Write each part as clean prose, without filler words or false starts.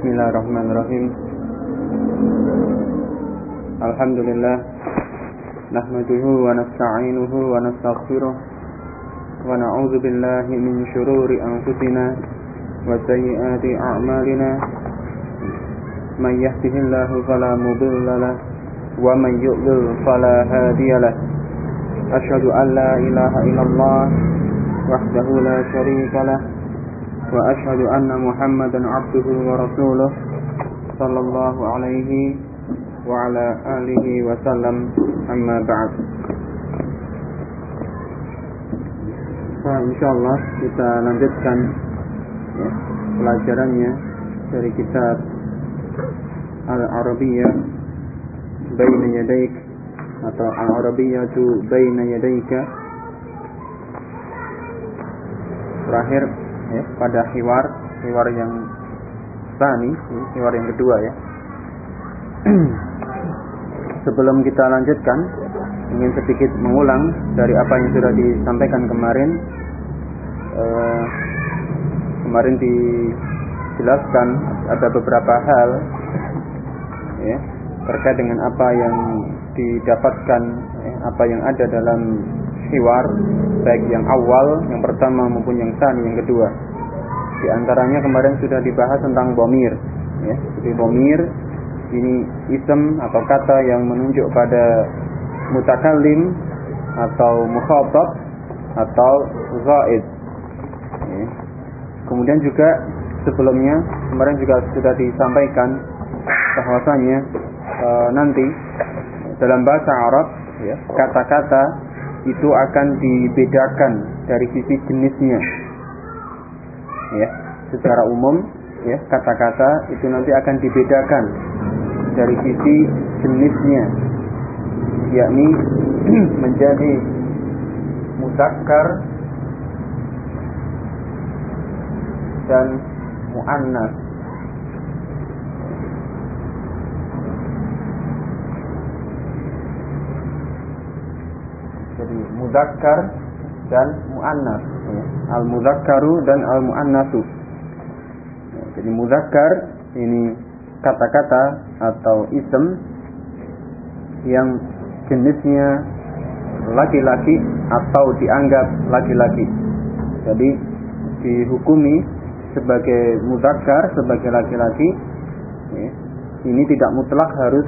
Bismillahirrahmanirrahim. Alhamdulillah, nahmaduhu wa nasta'inuhu wa nastaghfiruh wa na'udzu billahi min shururi anfusina wa sayyiati a'malina. Man yahdihillahu fala mudilla lahu wa man yudlil fala hadiya lahu. Asyhadu an la ilaha illallah wahdahu la syarika lahu wa asyhadu anna Muhammadan 'abduhu wa rasuluh sallallahu alaihi wa ala alihi wa sallam, amma ba'd. Insyaallah kita lanjutkan pelajarannya dari kitab Al-Arabiyyah Baina Yadaik atau Al-Arabiyyatu Baina Yadaika. Terakhir pada hiwar yang tsani, hiwar yang kedua ya. Sebelum kita lanjutkan, ingin sedikit mengulang dari apa yang sudah disampaikan kemarin. Kemarin dijelaskan ada beberapa hal ya, terkait dengan apa yang didapatkan, apa yang ada dalam hiwar, baik yang awal, yang pertama maupun yang tsani, yang kedua. Di antaranya kemarin sudah dibahas tentang dhamir ya. Jadi dhamir ini ism atau kata yang menunjuk pada mutakallim atau mukhatab atau ghaib ya. Kemudian juga sebelumnya kemarin juga sudah disampaikan bahwasanya nanti dalam bahasa Arab ya, kata-kata itu akan dibedakan dari sisi jenisnya ya. Secara umum ya, kata-kata itu nanti akan dibedakan dari sisi jenisnya, yakni menjadi mudzakkar dan muannas. Jadi mudzakkar dan muannas ya. Al-mudzakkaru dan al-muannasu. Jadi mudzakkar ini kata-kata atau ism yang jenisnya laki-laki atau dianggap laki-laki. Jadi dihukumi sebagai mudzakkar, sebagai laki-laki ya. Ini tidak mutlak harus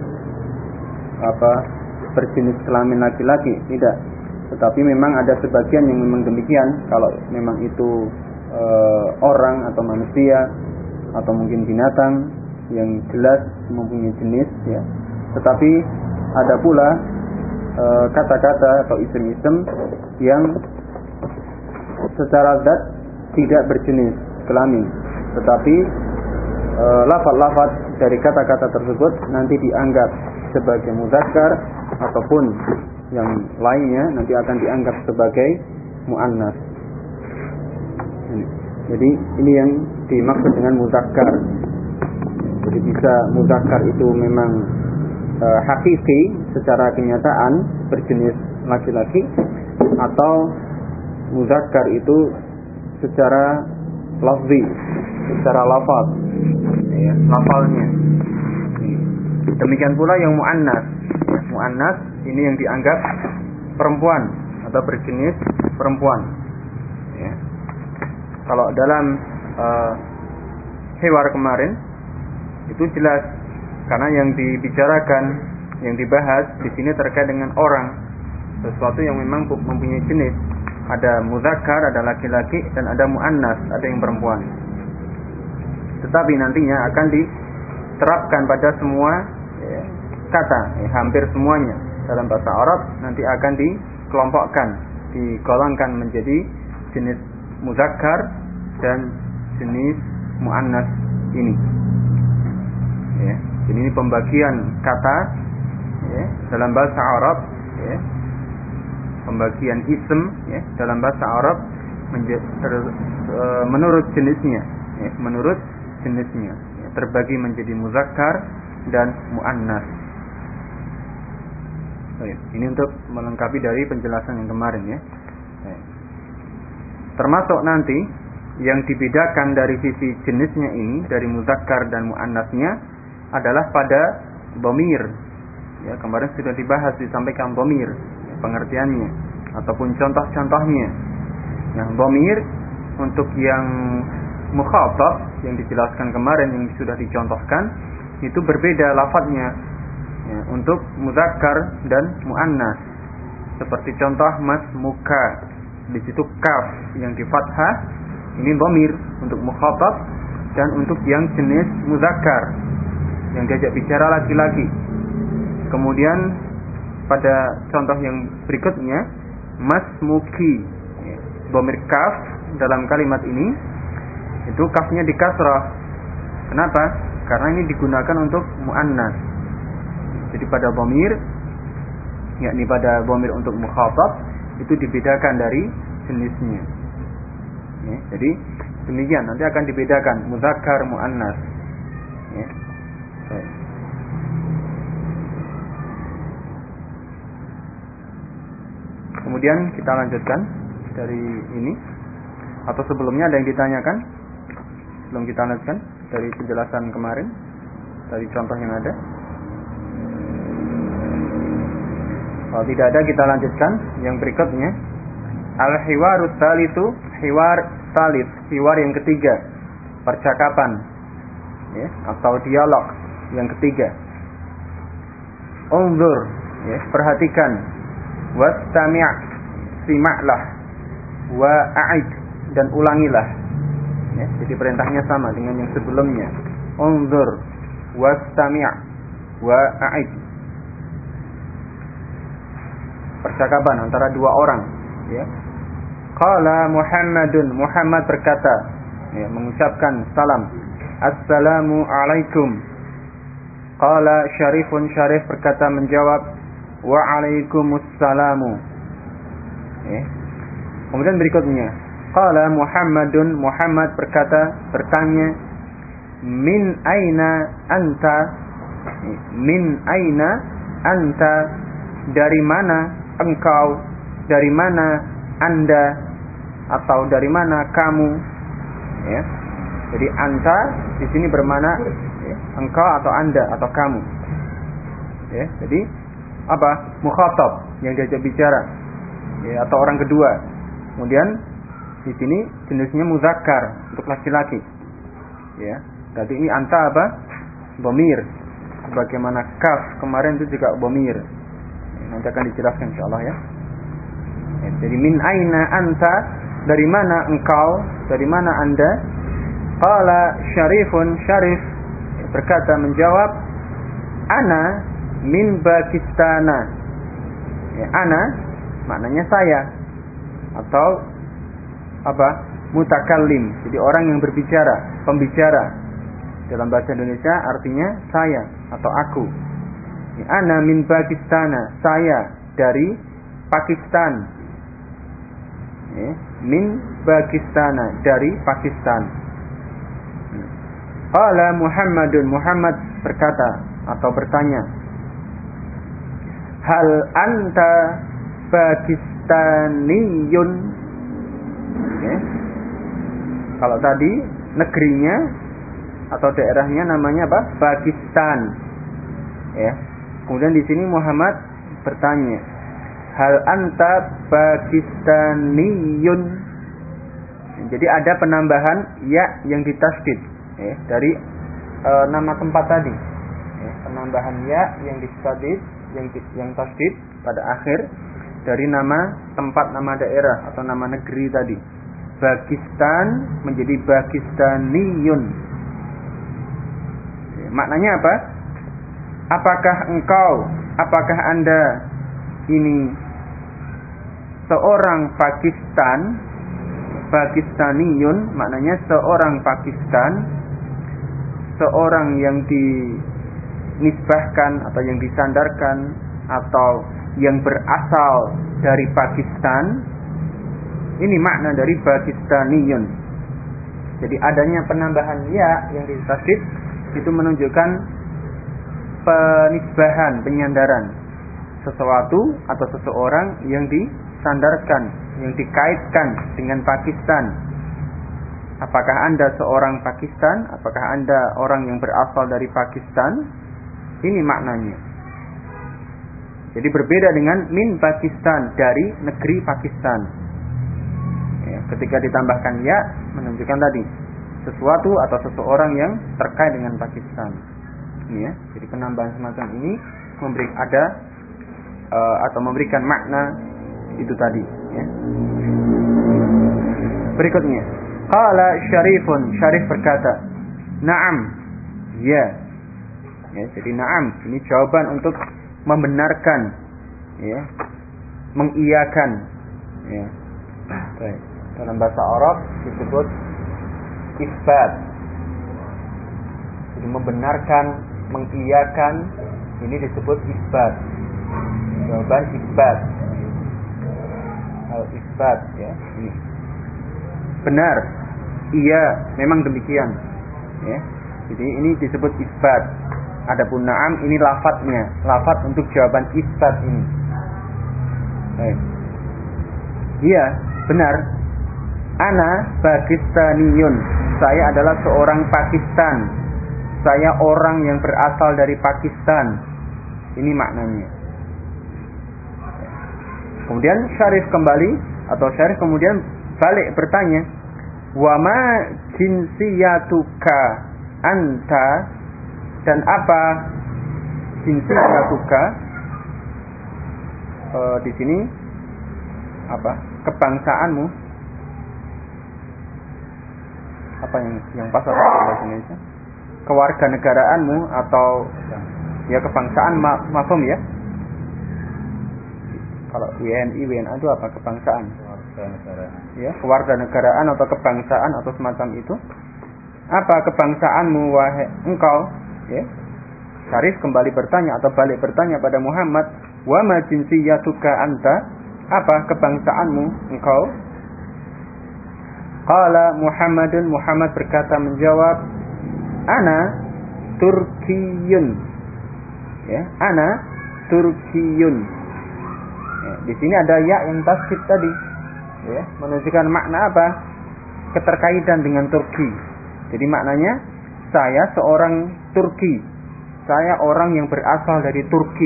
berjenis kelamin laki-laki, tidak. Tetapi memang ada sebagian yang memang demikian. Kalau memang itu orang atau manusia atau mungkin binatang yang jelas mempunyai jenis ya. Tetapi ada pula kata-kata atau isim-isim yang secara zat tidak berjenis kelamin, tetapi lafaz-lafaz dari kata-kata tersebut nanti dianggap sebagai mudzakkar ataupun yang lainnya nanti akan dianggap sebagai muannas. Jadi ini yang dimaksud dengan mudzakkar. Jadi bisa mudzakkar itu memang hakiki secara kenyataan berjenis laki-laki, atau mudzakkar itu secara lafzi, secara lafaz ya, lafalnya. Demikian pula yang muannas ya, muannas ini yang dianggap perempuan atau berjenis perempuan ya. Kalau dalam hiwar kemarin itu jelas, karena yang dibicarakan, yang dibahas di sini terkait dengan orang, sesuatu yang memang mempunyai jenis. Ada mudzakkar, ada laki-laki, dan ada muannas, ada yang perempuan. Tetapi nantinya akan diterapkan pada semua kata, hampir semuanya dalam bahasa Arab nanti akan dikelompokkan, digolongkan menjadi jenis mudzakkar dan jenis muannas ini. Ya, jadi ini pembagian kata ya, dalam bahasa Arab ya, pembagian ism ya, dalam bahasa Arab menurut jenisnya ya, menurut jenisnya ya, terbagi menjadi mudzakkar dan muannas. Ini untuk melengkapi dari penjelasan yang kemarin ya. Termasuk nanti yang dibedakan dari sisi jenisnya ini, dari muzakkar dan muannasnya adalah pada dhamir. Ya, kemarin sudah dibahas, disampaikan dhamir, pengertiannya ataupun contoh-contohnya. Nah, dhamir untuk yang mukhatab yang dijelaskan kemarin, yang sudah dicontohkan, itu berbeda lafadznya, ya, untuk muzakkar dan muannas. Seperti contoh masmuka, di situ kaf yang di fathah, ini dhamir untuk mukhatab, dan untuk yang jenis muzakkar yang diajak bicara laki-laki. Kemudian pada contoh yang berikutnya masmuki, ya, dhamir kaf dalam kalimat ini itu kafnya di kasrah. Kenapa? Karena ini digunakan untuk muannas. Jadi pada dhamir, yakni pada dhamir untuk mukhatab, itu dibedakan dari jenisnya. Ya, jadi demikian, nanti akan dibedakan muzakkar, muannas. Ya. Kemudian kita lanjutkan dari ini, atau sebelumnya ada yang ditanyakan? Sebelum kita lanjutkan dari penjelasan kemarin, dari contoh yang ada. Kalau tidak ada, kita lanjutkan yang berikutnya. Al-hiwarus tsalitsu, hiwar tsalits, hiwar yang ketiga, percakapan, ya, atau dialog yang ketiga. Unzur, ya, perhatikan. Wastami', simaklah. Wa a'id, dan ulangilah. Ya, jadi perintahnya sama dengan yang sebelumnya. Unzur, wastami' wa a'id. Percakapan antara dua orang, ya. Qala Muhammadun, Muhammad berkata, ya, mengucapkan salam, assalamu alaikum. Qala Syarifun, Syarif berkata menjawab, wa alaikumussalamu. Ya. Kemudian berikutnya, qala Muhammadun, Muhammad bertanya, min aina anta? Min aina anta? Dari mana engkau? Dari mana anda? Atau dari mana kamu? Ya. Jadi anta di sini bermakna, ya, engkau atau anda atau kamu. Ya. Jadi apa? Mukhatab yang diajak bicara, ya, atau orang kedua. Kemudian di sini jenisnya muzakkar untuk laki-laki. Ya. Jadi ini anta apa? Dhamir. Sebagaimana kaf kemarin itu juga dhamir. Nanti akan dijelaskan insyaallah, ya. Ya. Jadi min aina anta? Dari mana engkau? Dari mana anda? Qala Syarifun, Syarif berkata menjawab, ana min Pakistana. Ya, ana maknanya saya, atau apa? Mutakallim. Jadi orang yang berbicara, pembicara. Dalam bahasa Indonesia artinya saya atau aku. Ya, ana min Pakistana, saya dari Pakistan. Ya, min Pakistana, dari Pakistan. Qala Muhammadun, Muhammad berkata atau bertanya, hal anta Pakistaniyun? Ya. Kalau tadi negerinya atau daerahnya namanya apa? Pakistan. Ya. Kemudian di sini Muhammad bertanya, hal anta Pakistaniyun? Jadi ada penambahan ya yang ditasydid, ya, dari nama tempat tadi. Ya, penambahan ya yang ditasydid, yang tasydid pada akhir dari nama tempat, nama daerah atau nama negeri tadi. Pakistan menjadi Pakistaniyun. Ya, maknanya apa? Apakah anda ini seorang Pakistan? Pakistaniyun maknanya seorang Pakistan, seorang yang dinisbahkan atau yang disandarkan atau yang berasal dari Pakistan. Ini makna dari Pakistaniyun. Jadi adanya penambahan ya yang ditasydid itu menunjukkan penisbahan, penyandaran sesuatu atau seseorang yang disandarkan, yang dikaitkan dengan Pakistan. Apakah Anda seorang Pakistan? Apakah Anda orang yang berasal dari Pakistan? Ini maknanya. Jadi berbeda dengan min Pakistan, dari negeri Pakistan. Ya, ketika ditambahkan ya, menunjukkan tadi sesuatu atau seseorang yang terkait dengan Pakistan. Ya, jadi penambahan semacam ini memberikan makna itu tadi. Ya. Berikutnya, qala Syarifun, Syarif berkata, na'am, ya. Ya, jadi na'am ini jawaban untuk membenarkan, ya, mengiyakan, ya. Baik. Dalam bahasa Arab disebut isbat. Jadi membenarkan, mengiyakan, ini disebut isbat. Jawaban isbat. Al-isbat, ya. Ini. Benar. Iya, memang demikian. Ya. Jadi ini disebut isbat. Adapun na'am ini lafadznya, lafadz untuk jawaban isbat ini. Baik. Iya, benar. Ana Pakistaniyun. Saya adalah seorang Pakistan. Saya orang yang berasal dari Pakistan. Ini maknanya. Kemudian Syarif kembali, atau Syarif kemudian balik bertanya, wa ma jinsiyatuka anta, dan apa jinsiyatuka, di sini apa kebangsaanmu, apa yang pas atau bahasa Indonesia, kewarganegaraanmu atau ya kebangsaan, mafhum ya. Kalau WNI, WNA itu apa? Kebangsaan. Ya, kewarganegaraan atau kebangsaan atau semacam itu. Apa kebangsaanmu wahai engkau? Ya. Syarif kembali bertanya atau balik bertanya pada Muhammad, wa ma jinsiyatuka anta? Apa kebangsaanmu engkau? Qala Muhammadun, Muhammad berkata menjawab, ana Turkiyun. Ya, ana Turkiyun. Ya, di sini ada ya yang tasdid tadi, ya, menunjukkan makna apa? Keterkaitan dengan Turki. Jadi maknanya saya seorang Turki, saya orang yang berasal dari Turki.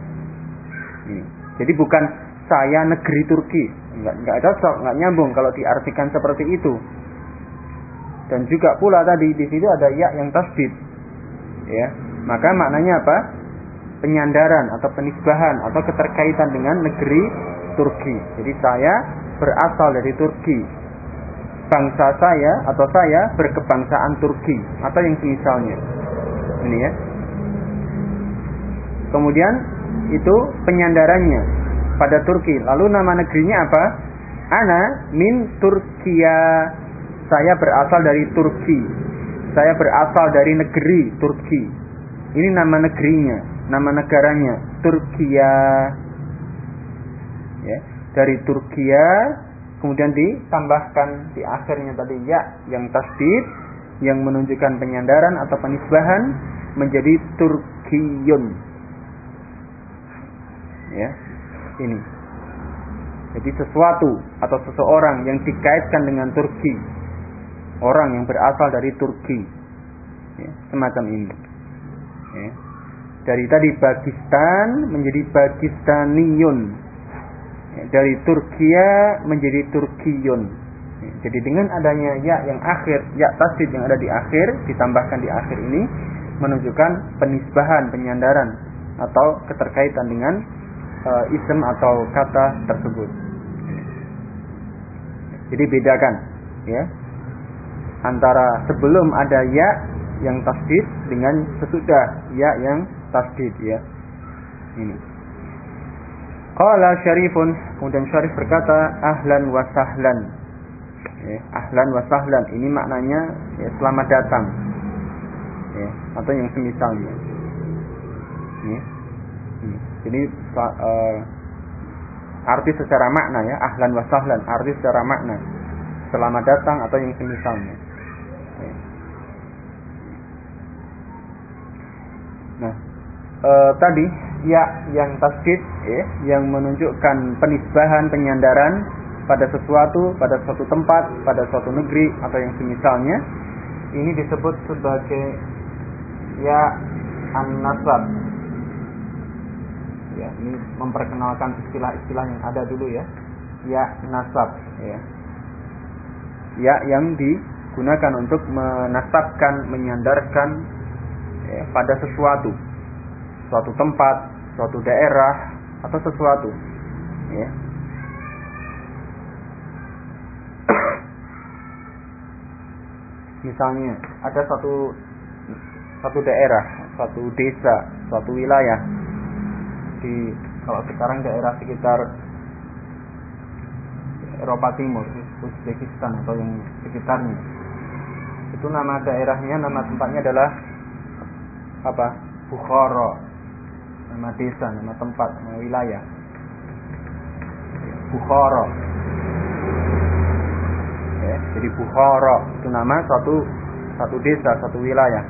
Jadi bukan saya negeri Turki, enggak cocok, enggak nyambung kalau diartikan seperti itu. Dan juga pula tadi di situ ada ya yang tasdid, ya, maka maknanya apa? Penyandaran atau penisbahan atau keterkaitan dengan negeri Turki. Jadi saya berasal dari Turki. Bangsa saya atau saya berkebangsaan Turki atau yang semisalnya. Ini ya. Kemudian itu penyandarannya pada Turki. Lalu nama negerinya apa? Ana min Turkiya. Saya berasal dari Turki. Saya berasal dari negeri Turki. Ini nama negerinya. Nama negaranya Turkiya, ya, dari Turkiya, kemudian ditambahkan di akhirnya tadi ya yang tasdid yang menunjukkan penyandaran atau penisbahan menjadi Turkiyun, ya, ini. Jadi sesuatu atau seseorang yang dikaitkan dengan Turki, orang yang berasal dari Turki, ya, semacam ini, ya. Dari tadi Pakistan menjadi Pakistaniyun, ya, dari Turkiya menjadi Turkiyun. Ya, jadi dengan adanya ya yang akhir, ya tasdid yang ada di akhir, ditambahkan di akhir ini menunjukkan penisbahan, penyandaran atau keterkaitan dengan ism atau kata tersebut. Jadi bedakan, ya, antara sebelum ada ya yang tasdid dengan sesudah ya yang tasdid, ya. Ini. Qala Syarifun, kemudian Syarif berkata, ahlan wa sahlan. Ya, ahlan wa sahlan ini maknanya ya, selamat datang. Ya, atau yang semisalnya. Ya. Jadi arti secara makna, ya, ahlan wa sahlan, arti secara makna selamat datang atau yang semisalnya. Ya. Nah, tadi ya yang tasdid, ya, yang menunjukkan penisbahan, penyandaran pada sesuatu, pada suatu tempat, pada suatu negeri atau yang semisalnya, ini disebut sebagai ya an-nasab. Ya, ini memperkenalkan istilah-istilah yang ada dulu ya. Ya nasab ya. Ya yang digunakan untuk menasabkan, menyandarkan ya, pada sesuatu, suatu tempat, suatu daerah atau sesuatu ya. Misalnya ada satu daerah, satu desa, suatu wilayah di, kalau sekarang daerah sekitar Eropa Timur, Uzbekistan atau yang sekitarnya, itu nama daerahnya, nama tempatnya adalah apa? Bukhara. Nama desa, nama tempat, nama wilayah Bukhara ya, jadi Bukhara itu nama satu desa, satu wilayah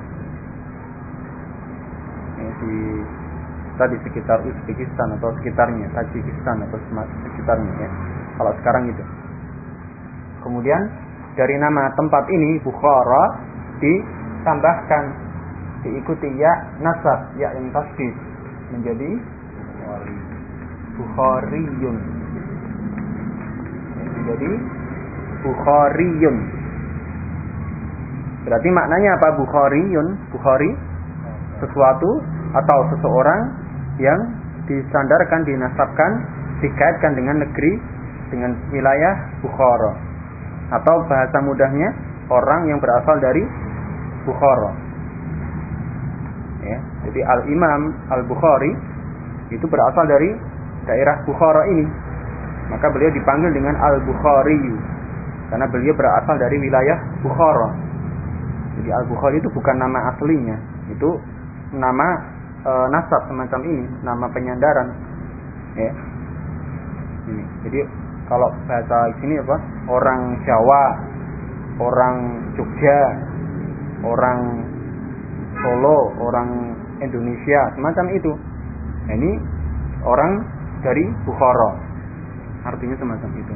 ya, di sekitar Uzbekistan atau sekitarnya, Tajikistan atau sekitarnya ya. Kalau sekarang itu. Kemudian dari nama tempat ini Bukhara ditambahkan, diikuti ya nasab, ya yang tasdid menjadi Bukhariyun. Menjadi Bukhariyun. Berarti maknanya apa Bukhariyun? Bukhari sesuatu atau seseorang yang disandarkan, dinasabkan, dikaitkan dengan negeri, dengan wilayah Bukhara, atau bahasa mudahnya orang yang berasal dari Bukhara ya. Jadi Al-Imam Al-Bukhari itu berasal dari daerah Bukhara ini, maka beliau dipanggil dengan Al-Bukhari karena beliau berasal dari wilayah Bukhara. Jadi Al-Bukhari itu bukan nama aslinya, itu nama nasab semacam ini, nama penyandaran ya. Ini. Jadi kalau bahasa sini apa? Orang Jawa, orang Jogja, orang Solo, orang Indonesia, semacam itu. Nah, ini orang dari Bukhara. Artinya semacam itu.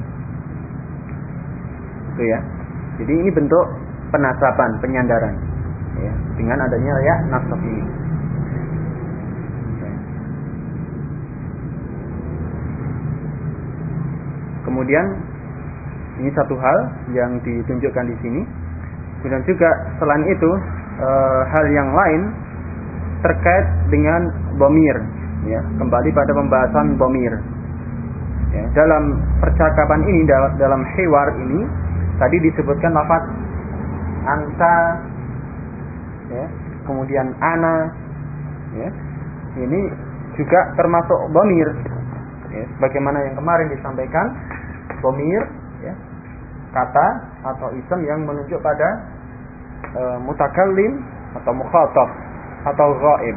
Itu ya. Jadi ini bentuk penasaban, penyandaran ya, dengan adanya ya nasab ini. Kemudian ini satu hal yang ditunjukkan di sini. Kemudian juga selain itu hal yang lain terkait dengan dhamir ya, kembali pada pembahasan dhamir. Ya, dalam percakapan ini, dalam hiwar ini tadi disebutkan lafaz anta ya, kemudian ana ya. Ini juga termasuk dhamir. Ya, bagaimana yang kemarin disampaikan, dhamir ya, kata atau isim yang menunjuk pada mutakallim atau mukhatab atau ghaib.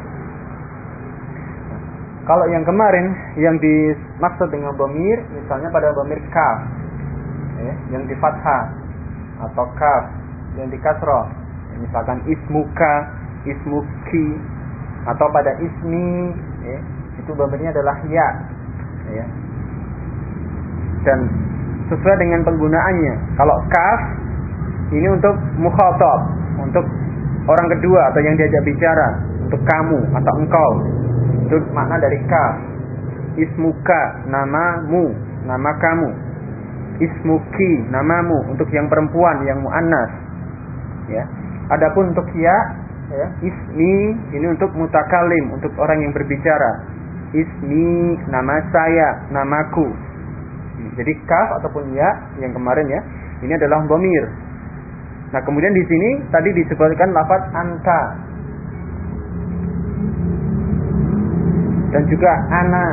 Kalau yang kemarin yang dimaksud dengan dhamir misalnya pada dhamir kaf ya, yang di fathah atau kaf yang di kasrah, ya, misalkan ismuka, ismuki, atau pada ismi ya, itu dhamirnya adalah ya. Ya. Dan sesuai dengan penggunaannya. Kalau kaf ini untuk mukhatab, untuk orang kedua atau yang diajak bicara, untuk kamu atau engkau. Itu makna dari kaf. Ismuka, namamu, nama kamu. Ismuki, namamu, untuk yang perempuan, yang muannas. Ya. Adapun untuk ya, ismi ini untuk mutakallim, untuk orang yang berbicara. Ismi, nama saya, namaku. Jadi kaf ataupun ya yang kemarin ya, ini adalah dhamir. Nah, kemudian di sini tadi disebutkan lafaz anta dan juga ana.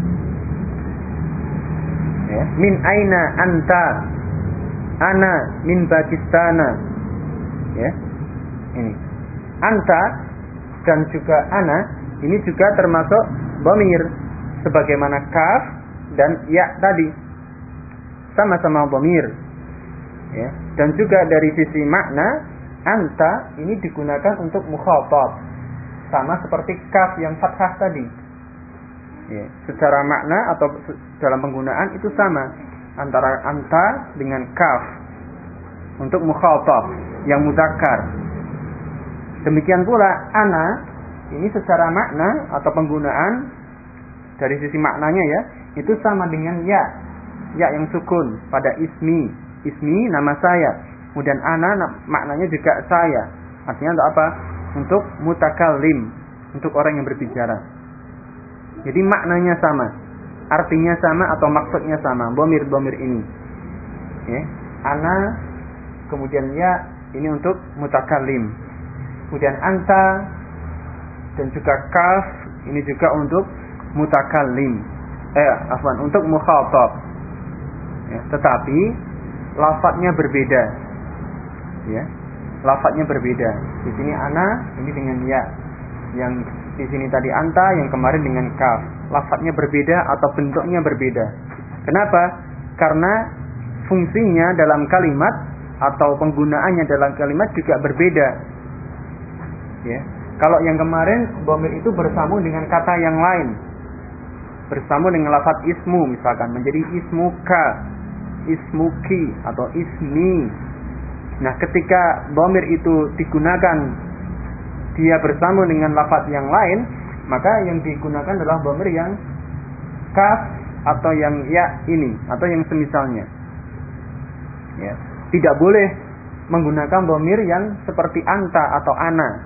Ya, min aina anta? Ana min Pakistana. Ya. Ini. Anta dan juga ana ini juga termasuk dhamir sebagaimana kaf dan ya tadi sama-sama dhamir ya. Dan juga dari sisi makna anta ini digunakan untuk mukhatab sama seperti kaf yang fathah tadi ya. Secara makna atau dalam penggunaan itu sama. antara anta dengan kaf untuk mukhatab yang mudzakkar. Demikian pula ana ini secara makna atau penggunaan dari sisi maknanya ya, itu sama dengan ya yang sukun pada ismi nama saya. Kemudian ana maknanya juga saya. Artinya untuk apa? Untuk mutakallim, untuk orang yang berbicara. Jadi maknanya sama, artinya sama atau maksudnya sama. Dhamir ini, ya. Ana, kemudian ya ini untuk mutakallim. Kemudian anta dan juga kaf ini juga untuk mutakallim. Untuk mukhatab. Ya, tetapi lafadznya berbeda. Ya. Lafadznya berbeda. Di sini ana ini dengan ya. Yang di sini tadi anta, yang kemarin dengan kaf. Lafadznya berbeda atau bentuknya berbeda. Kenapa? Karena fungsinya dalam kalimat atau penggunaannya dalam kalimat juga berbeda. Ya. Kalau yang kemarin dhamir itu bersambung dengan kata yang lain. Bersambung dengan lafadz ismu misalkan menjadi ismuka, ismuki atau ismi. Nah, ketika dhamir itu digunakan dia bersambung dengan lafadz yang lain, maka yang digunakan adalah dhamir yang kaf atau yang ya ini atau yang semisalnya. Ya. Tidak boleh menggunakan dhamir yang seperti anta atau ana.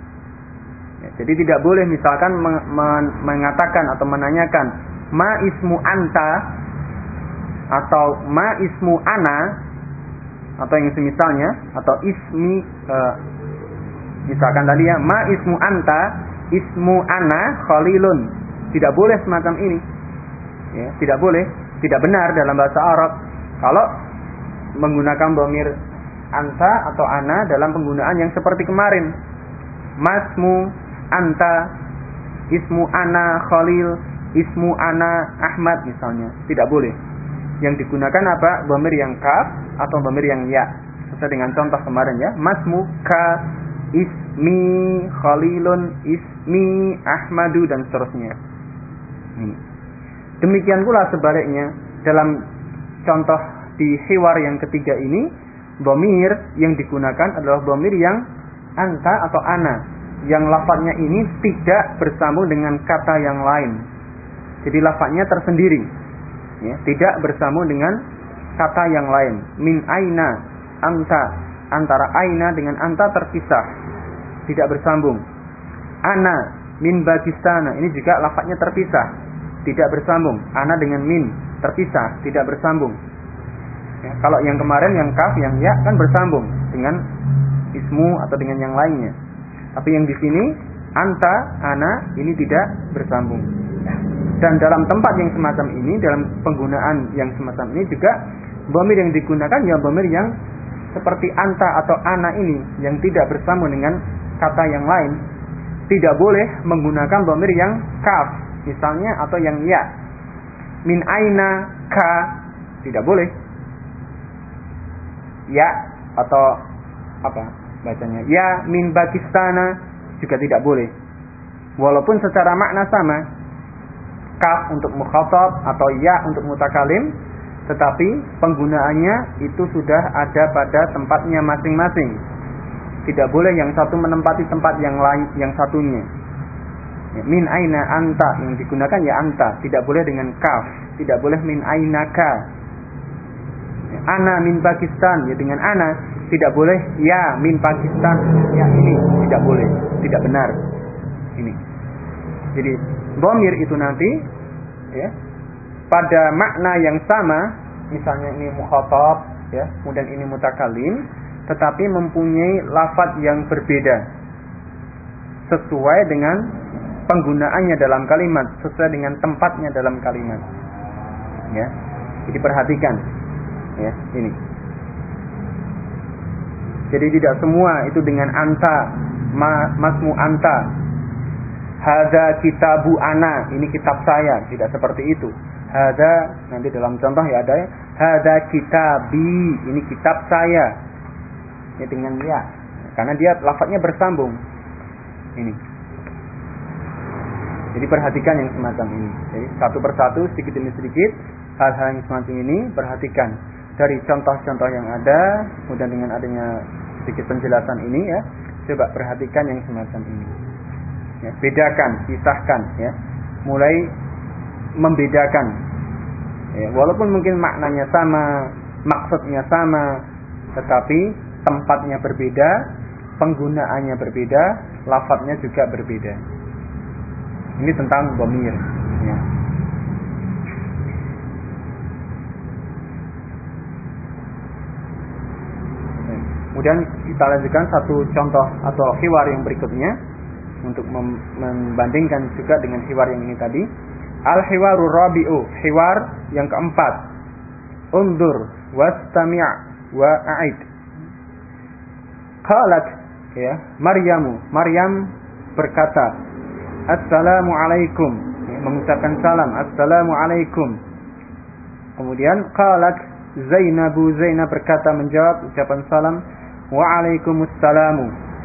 Ya, jadi tidak boleh misalkan mengatakan atau menanyakan ma ismu anta atau ma ismu ana atau yang semisalnya atau ismi misalkan tadi ya ma ismu anta ismu ana Khalilun. Tidak boleh semacam ini. Ya, tidak boleh, tidak benar dalam bahasa Arab kalau menggunakan dhamir anta atau ana dalam penggunaan yang seperti kemarin. Masmu anta, ismu ana Khalil, ismu ana Ahmad misalnya. Tidak boleh. Yang digunakan apa? Dhamir yang kaf atau dhamir yang ya. Sesuai dengan contoh kemarin ya. Masmu ka, ismi Khalilun, ismi Ahmadu dan seterusnya. Demikian pula sebaliknya dalam contoh di hiwar yang ketiga ini, dhamir yang digunakan adalah dhamir yang anta atau ana. Yang lafadznya ini tidak bersambung dengan kata yang lain. Jadi lafadznya tersendiri, ya, tidak bersambung dengan kata yang lain. Min aina, anta, antara aina dengan anta terpisah, tidak bersambung. Ana, min bagistana, ini juga lafadznya terpisah, tidak bersambung. Ana dengan min terpisah, tidak bersambung. Ya, kalau yang kemarin yang kaf, yang ya kan bersambung dengan ismu atau dengan yang lainnya. Tapi yang di sini anta, ana ini tidak bersambung. Dan dalam tempat yang semacam ini, dalam penggunaan yang semacam ini juga dhamir yang digunakan ya dhamir yang seperti anta atau ana ini yang tidak bersambung dengan kata yang lain. Tidak boleh menggunakan dhamir yang kaf misalnya atau yang ya. Min aina ka tidak boleh. Ya atau apa? Bacanya ya min Pakistana juga tidak boleh. Walaupun secara makna sama, kaf untuk mukhatab atau ya untuk mutakalim, tetapi penggunaannya itu sudah ada pada tempatnya masing-masing. Tidak boleh yang satu menempati tempat yang lain yang satunya. Ya, min aina anta yang digunakan ya anta, tidak boleh dengan kaf, tidak boleh min aina ka. Ya, ana min Pakistan ya dengan ana. Tidak boleh ya min Pakistan ya ini tidak boleh, tidak benar ini. Jadi dhamir itu nanti ya pada makna yang sama, misalnya ini mukhatab ya, kemudian ini mutakallim, tetapi mempunyai lafaz yang berbeda sesuai dengan penggunaannya dalam kalimat, sesuai dengan tempatnya dalam kalimat. Ya. Jadi perhatikan ya ini. Jadi tidak semua itu dengan anta, masmu anta. Hadza kitabu ana, ini kitab saya, tidak seperti itu. Hadza nanti dalam contoh ya ada ya. Hadza kitabi, ini kitab saya. Ya dengan ya. Karena dia lafadznya bersambung. Ini. Jadi perhatikan yang semacam ini. Jadi satu persatu sedikit demi sedikit hal-hal yang semacam ini perhatikan dari contoh-contoh yang ada, kemudian dengan adanya sedikit penjelasan ini ya, coba perhatikan yang semacam ini. Ya, bedakan, pisahkan ya. Mulai membedakan. Ya, walaupun mungkin maknanya sama, maksudnya sama, tetapi tempatnya berbeda, penggunaannya berbeda, lafadznya juga berbeda. Ini tentang dhamir ya. Kemudian kita lanjutkan satu contoh atau hiwar yang berikutnya untuk membandingkan juga dengan hiwar yang ini tadi. Al-hiwaru rabi'u, hiwar yang keempat. Undur wastami' wa a'id. Qalat ya, Maryam berkata, Assalamualaikum, ya, mengucapkan salam, Assalamualaikum. Kemudian qalat Zainab berkata menjawab ucapan salam, Waalaikumsalam.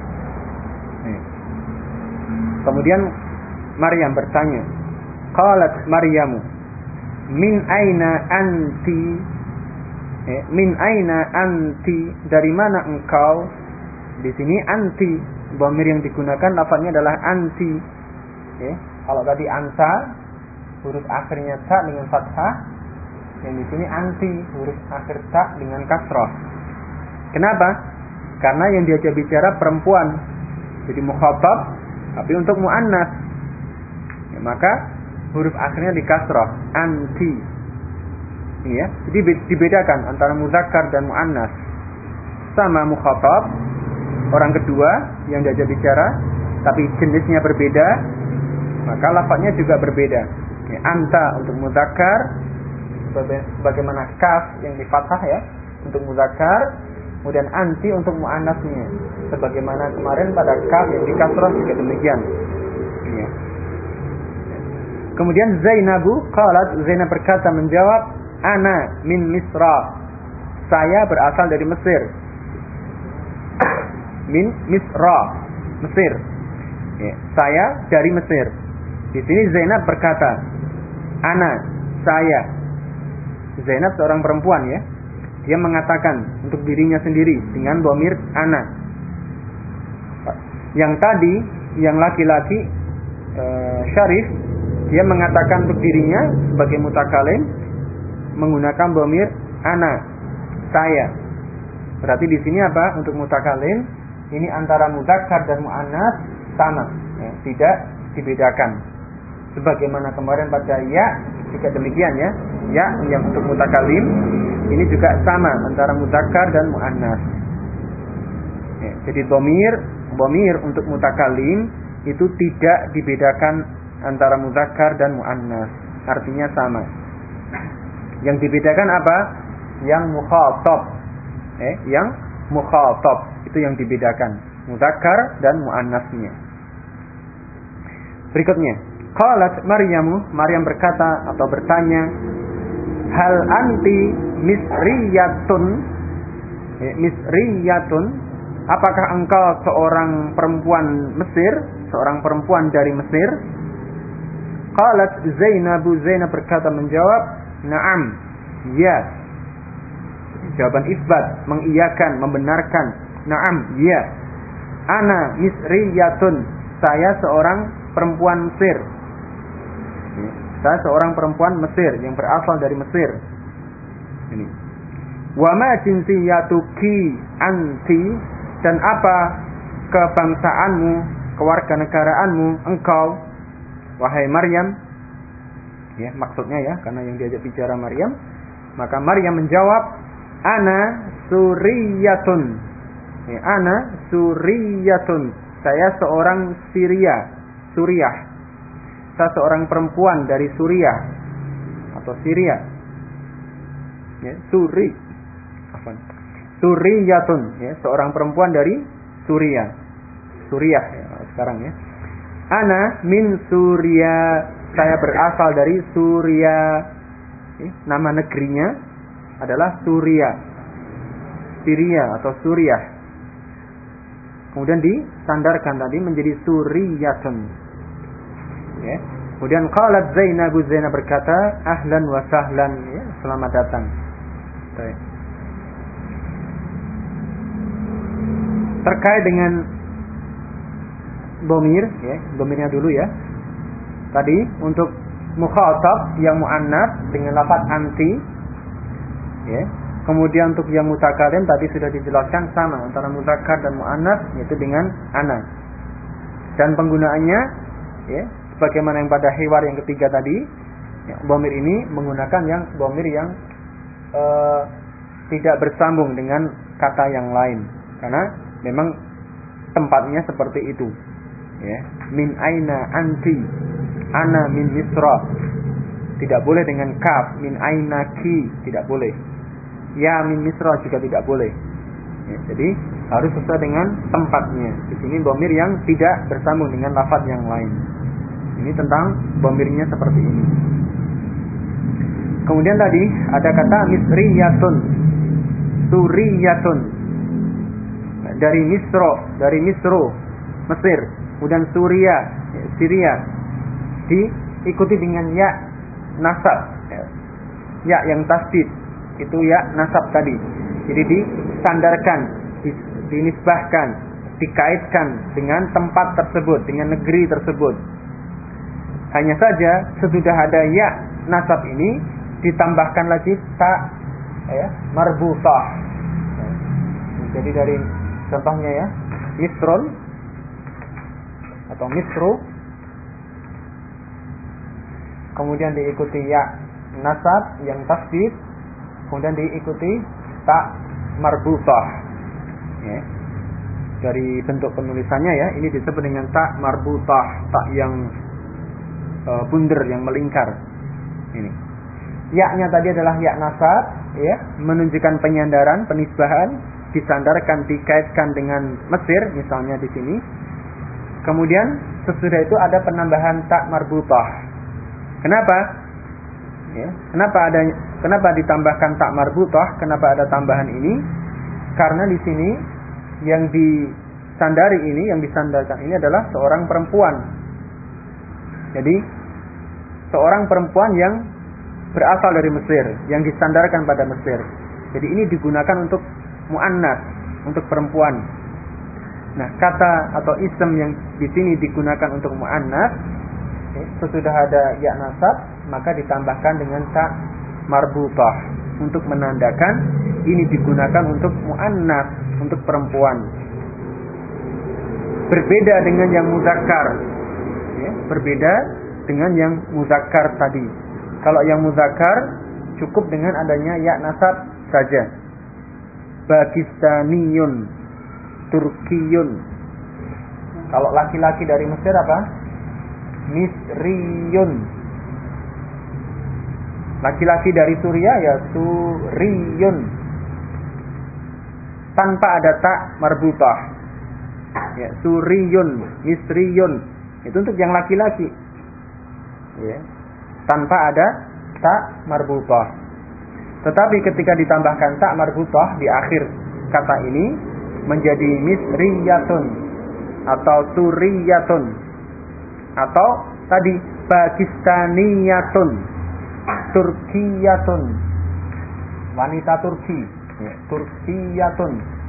Kemudian Maryam bertanya, qalat Maryamu, min aina anti? Min aina anti, dari mana engkau? Di sini anti, dhamir yang digunakan lafaznya adalah anti. Kalau tadi anta, huruf akhirnya ta dengan fathah, yang di sini anti, huruf akhir ta dengan kasrah. Kenapa? Karena yang diajak bicara perempuan, jadi mukhatab, tapi untuk muannas, ya, maka huruf akhirnya di kasrah, anti. Ya, jadi dibedakan antara muzakkar dan muannas. Sama mukhatab, orang kedua yang diajak bicara, tapi jenisnya berbeda, maka lafadznya juga berbeda. Ya, anta untuk muzakkar, bagaimana kaf yang di fathah ya untuk muzakkar, kemudian anti untuk muannasnya, sebagaimana kemarin pada kaf yang di kasrah juga demikian. Ya. Kemudian Zainab berkata menjawab, ana min Misra, saya berasal dari Mesir. Min Misra, Mesir. Ya, saya dari Mesir. Di sini Zainab berkata, ana, saya. Zainab seorang perempuan ya. Dia mengatakan untuk dirinya sendiri dengan dhamir ana. Yang tadi, yang laki-laki Syarif, dia mengatakan untuk dirinya sebagai mutakalim menggunakan dhamir ana, saya. Berarti di sini apa? Untuk mutakalim ini antara muzakkar dan muannas sama, ya, tidak dibedakan. Sebagaimana kemarin pada ya juga demikian ya. Ya yang untuk mutakalim ini juga sama antara muzakkar dan muannas. Ya, jadi dhamir untuk mutakalim itu tidak dibedakan antara muzakkar dan muannas. Artinya sama. Yang dibedakan apa? Yang mukhatab. Yang mukhatab itu yang dibedakan, muzakkar dan muannasnya. Berikutnya, qalat Maryam berkata atau bertanya, hal anti misriyatun? Misriyatun, apakah engkau seorang perempuan Mesir, seorang perempuan dari Mesir? Qalat Zainab berkata menjawab, na'am, ya. Jawaban isbat, mengiyakan, membenarkan. Na'am, ya. Ana misriyatun, saya seorang perempuan Mesir. Saya seorang perempuan Mesir yang berasal dari Mesir. Ini. Wa ma jinsiyatuki anti, dan apa kebangsaanmu, kewarganegaraanmu engkau, wahai Maryam? Ya, maksudnya ya, karena yang diajak bicara Maryam, maka Maryam menjawab, ana suriyatun. Ya, ana suriyatun. Saya seorang Suriah. Saya seorang perempuan dari Suriah atau Syria. Ya, Suriyatun, ya, seorang perempuan dari Suriah ya, sekarang ya. Ana min Suria, saya berasal dari Suria. Ya, nama negerinya adalah Syria atau Suriah. Kemudian disandarkan tadi menjadi Suriyatun. Ya, Kemudian qalat Zainab, Zainab berkata, ahlan wa sahlan, ya, selamat datang. Baik. Terkait dengan dhamir, ya, dhamirnya dulu ya. Tadi untuk mukhatab yang muannats dengan lafaz anti, ya. Kemudian untuk yang mutakalim tadi sudah dijelaskan sama antara mudzakkar dan muannats, yaitu dengan ana. Dan penggunaannya, ya, sebagaimana yang pada hiwar yang ketiga tadi, ya, dhamir ini menggunakan yang dhamir yang tidak bersambung dengan kata yang lain, karena memang tempatnya seperti itu. Ya. Min aina anti, ana min Misra. Tidak boleh dengan kaf. Min aina ki, tidak boleh. Ya min Misra juga tidak boleh. Ya, jadi harus sesuai dengan tempatnya. Di sini dhamir yang tidak bersambung dengan lafaz yang lain. Ini tentang dhamirnya seperti ini. Kemudian tadi ada kata misriyatun, suriyatun. Dari Misro, Mesir. Kemudian Suria, Syria. Diikuti dengan ya nasab. Ya yang tasdid, itu ya nasab tadi. Jadi disandarkan, dinisbahkan, dikaitkan dengan tempat tersebut, dengan negeri tersebut. Hanya saja sesudah ada ya nasab ini ditambahkan lagi ta, ya, marbutah. Jadi dari contohnya ya, Misrun atau Misru, kemudian diikuti ya nasab yang tasdid, kemudian diikuti ta marbutah. Ya. Dari bentuk penulisannya ya, ini disebut dengan ta marbutah, ta yang bunder, yang melingkar. Ini. Ya-nya tadi adalah ya nasab, ya, menunjukkan penyandaran, penisbahan, disandarkan, dikaitkan dengan Mesir, misalnya di sini. Kemudian sesudah itu ada penambahan ta marbutah. Kenapa? Ya, kenapa ditambahkan ta marbutah? Kenapa ada tambahan ini? Karena di sini yang disandari ini, yang disandarkan ini adalah seorang perempuan. Jadi seorang perempuan yang berasal dari Mesir, yang disandarkan pada Mesir. Jadi ini digunakan untuk muannats, untuk perempuan. Nah, kata atau ism yang di sini digunakan untuk muannats, sesudah ada ya nasab, maka ditambahkan dengan ta marbutah untuk menandakan ini digunakan untuk muannats, untuk perempuan. Berbeda dengan yang muzakkar, ya, berbeda dengan yang muzakkar tadi. Kalau yang muzakkar cukup dengan adanya ya nasab saja. Pakistaniyun, Turkiyun. Kalau laki-laki dari Mesir apa? Misriyun. Laki-laki dari Suria ya Suriyun. Tanpa ada ta marbutah. Ya, Suriyun, Misriyun. Itu untuk yang laki-laki. Ya. Tanpa ada ta marbutah. Tetapi ketika ditambahkan ta marbutah di akhir kata ini menjadi misriyatun atau suriyatun atau tadi pakistaniyatun, turkiyatun, wanita Turki, ya, turkiyatun,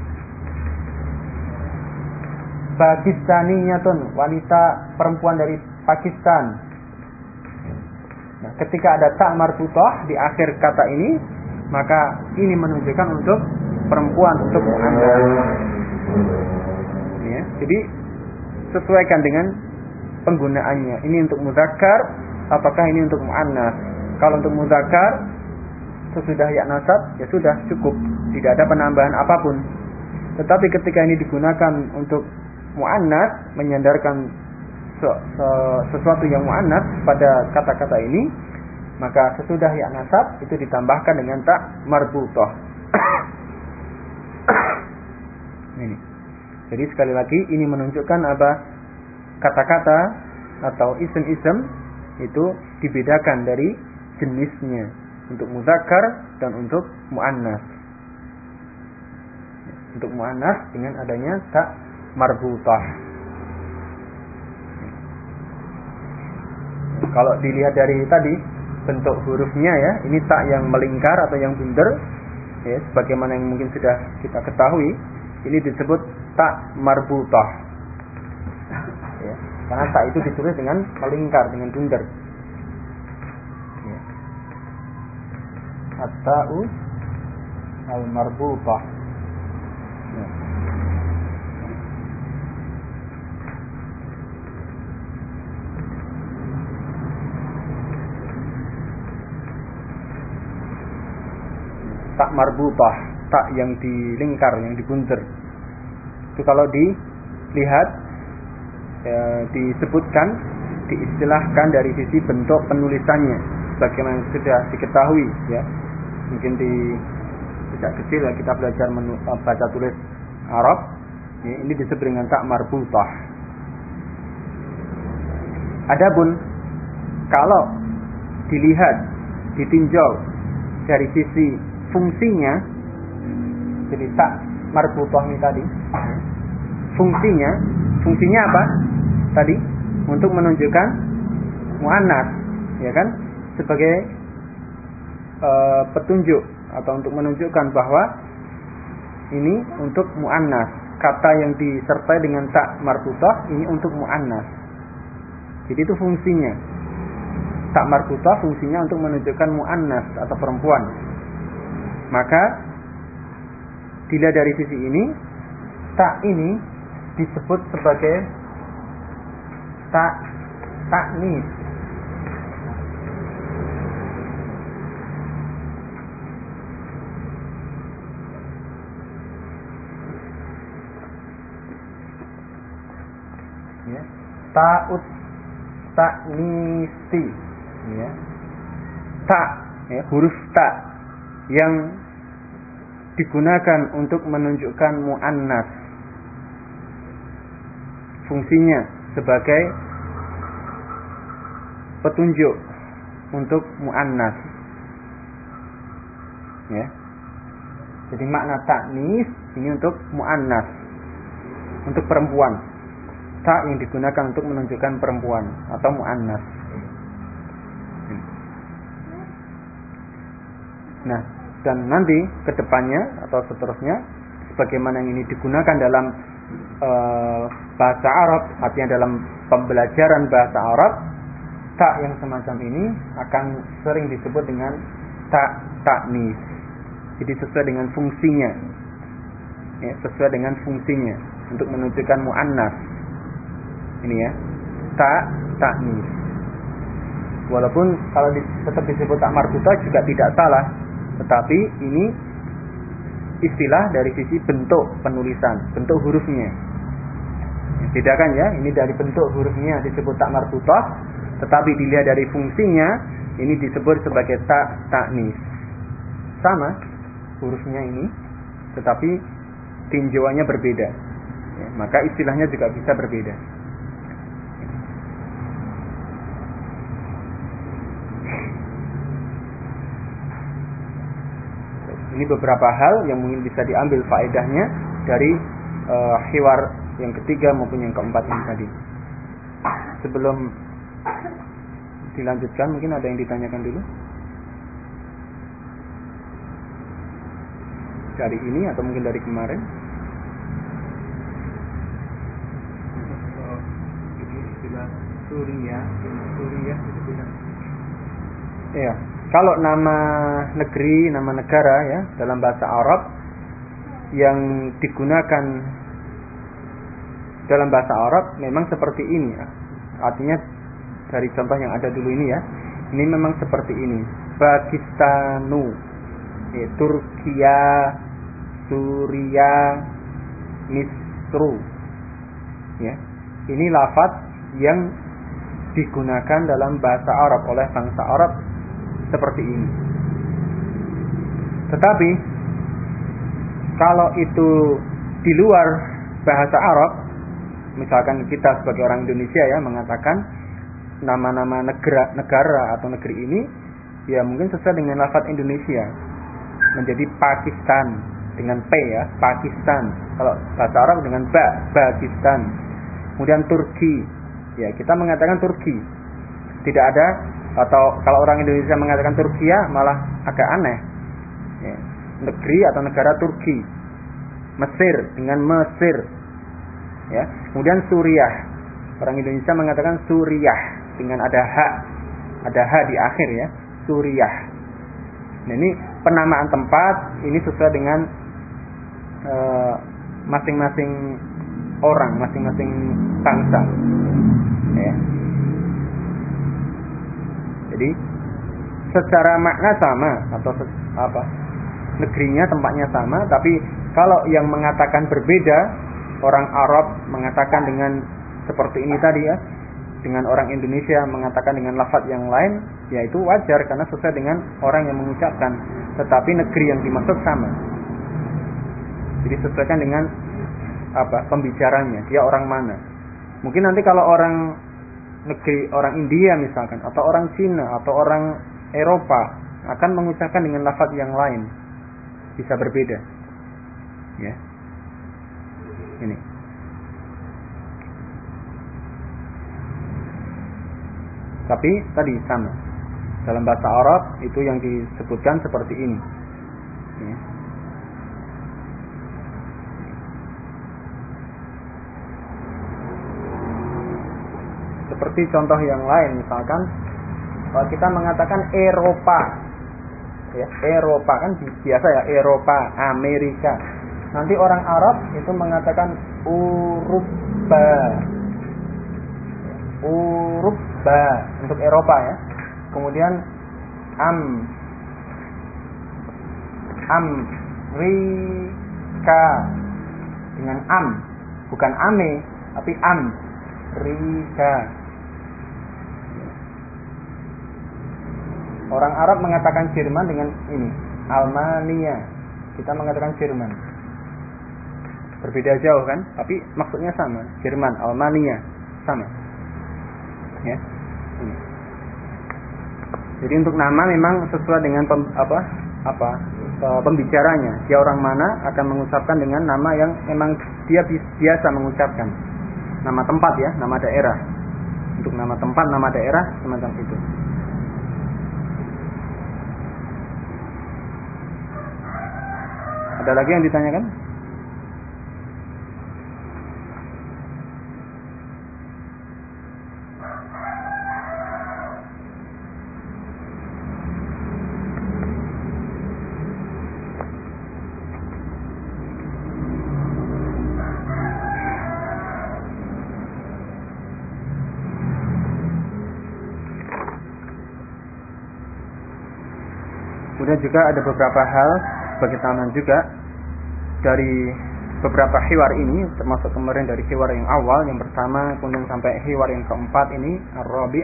pakistaniyatun, wanita perempuan dari Pakistan. Nah, ketika ada ta marbutah di akhir kata ini, maka ini menunjukkan untuk perempuan, untuk muannats. Ya, jadi sesuaikan dengan penggunaannya. Ini untuk muzakkar, apakah ini untuk muannats? Kalau untuk muzakkar, sesudah ya nasab, ya sudah cukup, tidak ada penambahan apapun. Tetapi ketika ini digunakan untuk muannats, menyandarkan sesuatu yang muannats pada kata-kata ini, maka sesudah ya nasab itu ditambahkan dengan ta marbutah. Ini. Jadi sekali lagi ini menunjukkan apa? Kata-kata atau ism-ism itu dibedakan dari jenisnya, untuk muzakkar dan untuk muannats. Untuk muannats dengan adanya ta marbutah. Kalau dilihat dari tadi bentuk hurufnya ya, ini tak yang melingkar atau yang bunder, ya, sebagaimana yang mungkin sudah kita ketahui, ini disebut tak marbutah. Ya, karena tak itu ditulis dengan melingkar, dengan bunder. Ya. At-ta'u al-marbutah. Ya. Tak marbutah, tak yang dilingkar, yang dibunter. Itu kalau dilihat disebutkan, diistilahkan dari sisi bentuk penulisannya, sebagaimana sudah diketahui ya. Mungkin sejak kecil ya kita belajar baca tulis Arab, ya, ini disebut dengan tak marbutah. Adapun kalau dilihat, ditinjau dari sisi fungsinya, jadi tak marbutah ini tadi, fungsinya apa? Tadi untuk menunjukkan muannas, ya kan? Sebagai petunjuk atau untuk menunjukkan bahwa ini untuk muannas. Kata yang disertai dengan tak marbutah ini untuk muannas. Jadi itu fungsinya. Tak marbutah fungsinya untuk menunjukkan muannas atau perempuan. Maka dilihat dari sisi ini, tak ini disebut sebagai taknis. Ya. Taknisi. Ya. Tak, ya, huruf tak yang digunakan untuk menunjukkan muannas. Fungsinya sebagai petunjuk untuk muannas. Ya. Jadi makna taknis ini untuk muannas, untuk perempuan. Tak yang digunakan untuk menunjukkan perempuan atau muannas. Nah, dan nanti kedepannya atau seterusnya, sebagaimana yang ini digunakan dalam bahasa Arab, artinya dalam pembelajaran bahasa Arab, tak yang semacam ini akan sering disebut dengan taknis. Jadi sesuai dengan fungsinya, ya, sesuai dengan fungsinya untuk menunjukkan muannas. Ini ya, taknis. Walaupun kalau tetap disebut tak marbutah juga tidak salah, tetapi ini istilah dari sisi bentuk penulisan, bentuk hurufnya. Bedakan ya, ini dari bentuk hurufnya disebut tak marbutah, tetapi dilihat dari fungsinya ini disebut sebagai taknis. Sama hurufnya ini, tetapi tinjauannya berbeda. Ya, maka istilahnya juga bisa berbeda. Ini beberapa hal yang mungkin bisa diambil faedahnya dari hiwar yang ketiga maupun yang keempat ini tadi. Sebelum dilanjutkan, mungkin ada yang ditanyakan dulu dari ini atau mungkin dari kemarin. Ini istilah Suriah itu bilang. Iya. Kalau nama negeri, nama negara ya dalam bahasa Arab yang digunakan dalam bahasa Arab memang seperti ini ya. Artinya dari contoh yang ada dulu ini ya, ini memang seperti ini. Pakistanu, ya, Turkiya, Suriah, Misru. Ya. Ini lafaz yang digunakan dalam bahasa Arab oleh bangsa Arab seperti ini. Tetapi kalau itu di luar bahasa Arab, misalkan kita sebagai orang Indonesia ya mengatakan nama-nama negara atau negeri ini, ya mungkin sesuai dengan lafaz Indonesia, menjadi Pakistan dengan P ya, Pakistan. Kalau bahasa Arab dengan Pakistan. Kemudian Turki, ya kita mengatakan Turki. Tidak ada, atau kalau orang Indonesia mengatakan Turkiya malah agak aneh. Ya. Negeri atau negara Turki. Mesir dengan Mesir. Ya. Kemudian Suriah. Orang Indonesia mengatakan Suriah dengan ada H di akhir ya. Suriah. Nah, ini penamaan tempat ini sesuai dengan masing-masing orang, masing-masing bangsa. Ya. Jadi secara makna sama atau negerinya, tempatnya sama, tapi kalau yang mengatakan berbeda, orang Arab mengatakan dengan seperti ini tadi ya, dengan orang Indonesia mengatakan dengan lafaz yang lain, ya itu wajar karena sesuai dengan orang yang mengucapkan, tetapi negeri yang dimaksud sama. Jadi sesuaikan dengan pembicaranya, dia orang mana. Mungkin nanti kalau orang negeri, orang India misalkan, atau orang Cina, atau orang Eropa akan mengucapkan dengan lafaz yang lain, bisa berbeda. Ya, ini. Tapi tadi sama. Dalam bahasa Arab itu yang disebutkan seperti ini. Ya. Seperti contoh yang lain, misalkan kalau kita mengatakan Eropa, ya, Eropa kan biasa ya, Eropa, Amerika. Nanti orang Arab itu mengatakan Uruba, Uruba untuk Eropa ya. Kemudian Amrika dengan bukan ame, tapi Rika. Orang Arab mengatakan Jerman dengan ini, Almania. Kita mengatakan Jerman. Berbeda jauh kan? Tapi maksudnya sama. Jerman, Almania, sama. Ya. Ini. Jadi untuk nama memang sesuai dengan pembicaranya. Dia orang mana akan mengucapkan dengan nama yang memang dia biasa mengucapkan. Nama tempat ya, nama daerah. Untuk nama tempat, nama daerah semacam itu. Ada lagi yang ditanyakan? Kemudian juga ada beberapa hal sebagai tambahan juga dari beberapa hiwar ini, termasuk kemarin dari hiwar yang awal, yang pertama, kemudian sampai hiwar yang keempat ini, Ar-Rabi',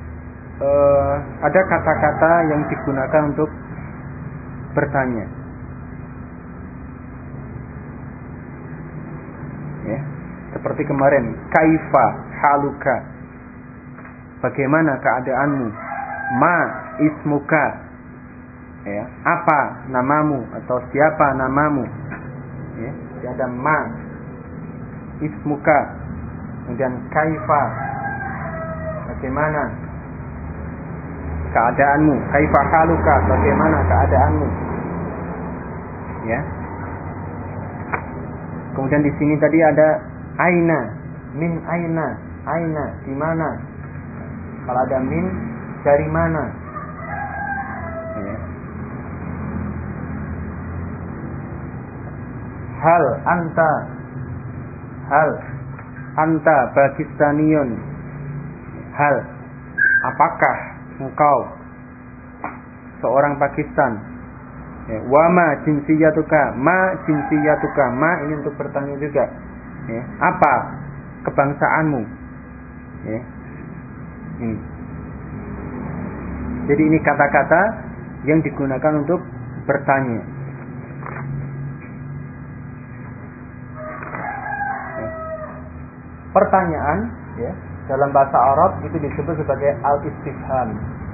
ada kata-kata yang digunakan untuk bertanya. Ya, seperti kemarin, kaifa haluka, bagaimana keadaanmu, ma ismuka, ya, apa namamu atau siapa namamu, ya, ada ma ismuka, kemudian kaifa, bagaimana keadaanmu, kaifa haluka, bagaimana keadaanmu, ya. Kemudian di sini tadi ada aina, min aina di mana. Kalau ada min, dari mana. Hal anta Pakistaniyun. Hal, apakah engkau seorang Pakistan? Ya, wa ma jinsiyatuka, ma ini untuk bertanya juga. Ya, apa kebangsaanmu? Ya. Ini. Jadi ini kata-kata yang digunakan untuk bertanya. Pertanyaan ya, dalam bahasa Arab itu disebut sebagai al-istifham.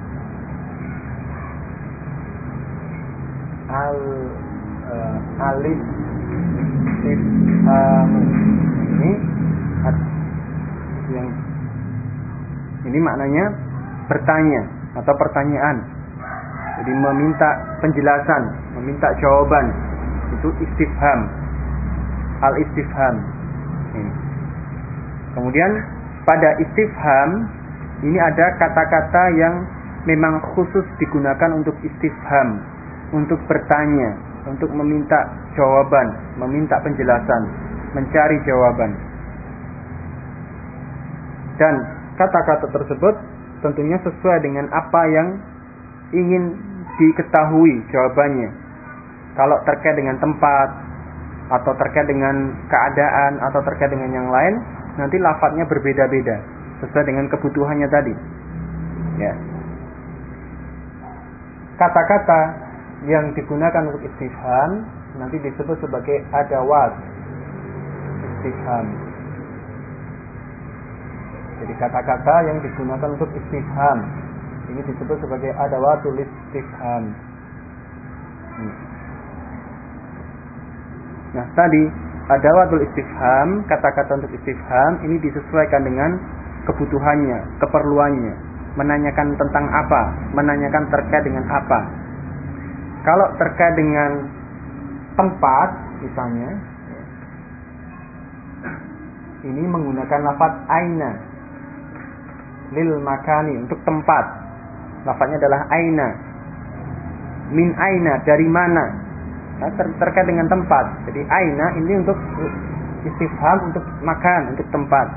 Al-istifham ini maknanya bertanya atau pertanyaan. Jadi meminta penjelasan, meminta jawaban. Itu istifham. Al-istifham. Ini. Kemudian pada istifham ini ada kata-kata yang memang khusus digunakan untuk istifham, untuk bertanya, untuk meminta jawaban, meminta penjelasan, mencari jawaban. Dan kata-kata tersebut tentunya sesuai dengan apa yang ingin diketahui jawabannya. Kalau terkait dengan tempat, atau terkait dengan keadaan, atau terkait dengan yang lain, nanti lafadznya berbeda-beda sesuai dengan kebutuhannya tadi. Ya. Kata-kata yang digunakan untuk istifham nanti disebut sebagai adawat istifham. Jadi kata-kata yang digunakan untuk istifham ini disebut sebagai adawatul istifham. Nah, tadi adawatul istifham, kata-kata untuk istifham ini disesuaikan dengan kebutuhannya, keperluannya, menanyakan tentang apa, menanyakan terkait dengan apa. Kalau terkait dengan tempat misalnya, ini menggunakan lafaz aina lil makani, untuk tempat. Lafaznya adalah aina. Min aina, dari mana? Nah, terkait dengan tempat. Jadi aina ini untuk istifham, untuk makan, untuk tempat.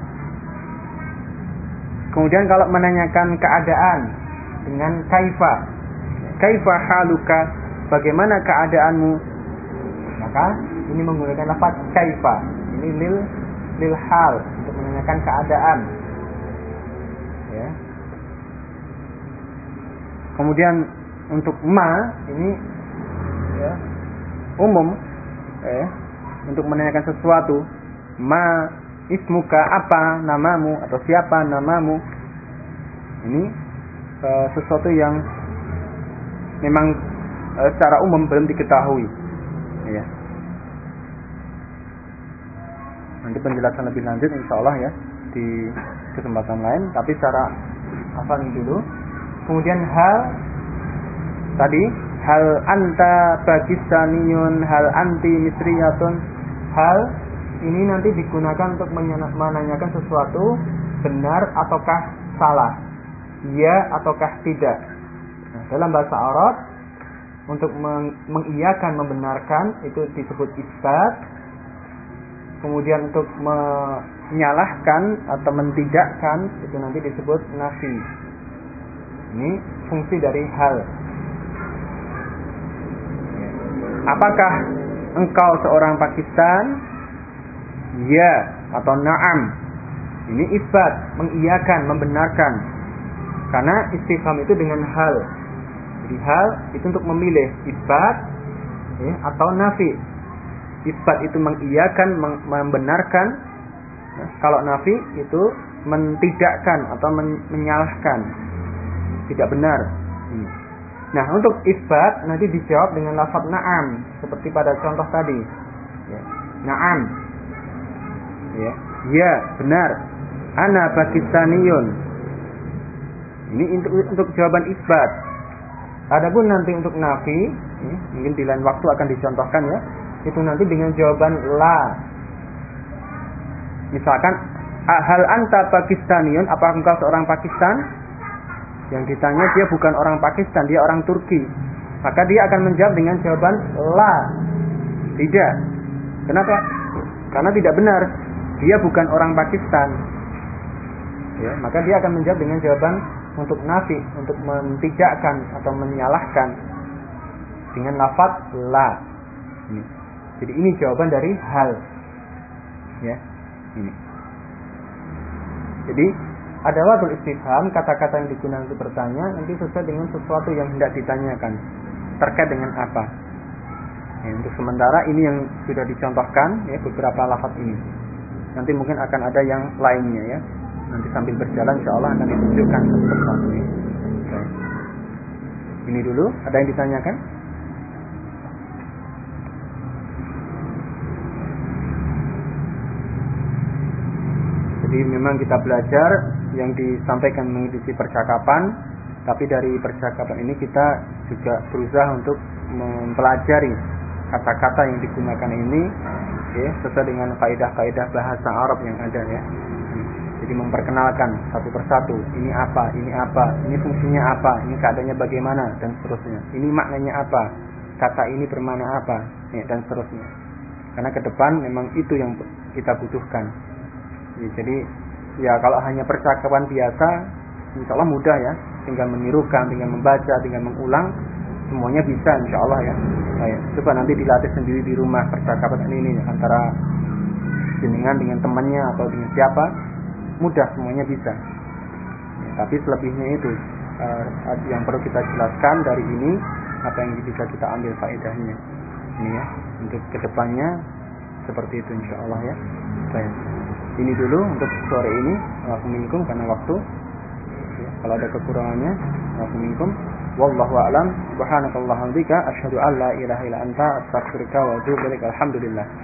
Kemudian kalau menanyakan keadaan dengan kaifa. Kaifa haluka, bagaimana keadaanmu? Maka ini menggunakan lafaz kaifa. Ini lil hal, untuk menanyakan keadaan. Ya. Kemudian untuk ma ini ya, umum, untuk menanyakan sesuatu. Ma ismuka, apa namamu, atau siapa namamu. Ini sesuatu yang memang secara umum belum diketahui. Ya. Nanti penjelasan lebih lanjut insyaallah ya di kesempatan lain. Tapi secara hafal dulu. Kemudian hal tadi, hal anta pakistaniyun, hal anti misriyatun. Hal ini nanti digunakan untuk menanyakan sesuatu benar ataukah salah, iya ataukah tidak. Nah, dalam bahasa Arab untuk mengiyakan, membenarkan itu disebut isbat. Kemudian untuk menyalahkan atau mentidakkan itu nanti disebut nafi. Ini fungsi dari hal. Apakah engkau seorang Pakistan? Ya atau na'am. Ini isbat, mengiyakan, membenarkan. Karena istifham itu dengan hal. Jadi hal itu untuk memilih isbat ya, atau nafi. Isbat itu mengiyakan, membenarkan. Nah, kalau nafi itu mentidakkan atau menyalahkan. Tidak benar. Nah, untuk isbat nanti dijawab dengan lafaz na'am, seperti pada contoh tadi. Ya. Na'am. Ya, benar. Ana Pakistaniyun. Ini untuk jawaban isbat. Adapun nanti untuk nafi, mungkin di lain waktu akan dicontohkan ya. Itu nanti dengan jawaban la. Misalkan, hal anta Pakistaniyun, apakah engkau seorang Pakistan? Yang ditanya dia bukan orang Pakistan, dia orang Turki. Maka dia akan menjawab dengan jawaban la. Tidak. Kenapa? Karena tidak benar. Dia bukan orang Pakistan. Ya, maka dia akan menjawab dengan jawaban untuk nafi, untuk mentidakkan atau menyalahkan dengan lafaz la. Ini. Jadi ini jawaban dari hal. Ya. Ini. Jadi adawatul istifham, kata-kata yang digunakan untuk bertanya nanti sesuai dengan sesuatu yang hendak ditanyakan, terkait dengan apa. Ya, untuk sementara ini yang sudah dicontohkan ya, beberapa lafaz ini. Nanti mungkin akan ada yang lainnya ya. Nanti sambil berjalan insyaallah akan ditunjukkan satu persatu ya. Oke. Ini dulu, ada yang ditanyakan? Jadi memang kita belajar yang disampaikan mengisi percakapan, tapi dari percakapan ini kita juga berusaha untuk mempelajari kata-kata yang digunakan ini, ya, sesuai dengan kaidah-kaidah bahasa Arab yang ada, ya. Jadi memperkenalkan satu persatu, ini apa, ini fungsinya apa, ini keadaannya bagaimana, dan seterusnya. Ini maknanya apa, kata ini bermakna apa, ya, dan seterusnya. Karena ke depan memang itu yang kita butuhkan. Ya, jadi ya kalau hanya percakapan biasa, insya Allah mudah, ya, tinggal menirukan, tinggal membaca, tinggal mengulang, semuanya bisa insya Allah, ya. Nah, coba nanti dilatih sendiri di rumah percakapan ini antara jenengan dengan temannya atau dengan siapa, mudah, semuanya bisa. Ya, tapi selebihnya itu yang perlu kita jelaskan dari ini, apa yang bisa kita ambil faedahnya ini, ya, untuk kedepannya seperti itu insya Allah, ya. Baik, ini dulu untuk sore ini. Waalaikumsalam karena waktu, ya, kalau ada kekurangannya waalaikumsalam. Wallahu a'lam. Subhanakallahumma wa bihamdika asyhadu an la ilaha illa anta astaghfiruka wa atubu ilaik. Alhamdulillah.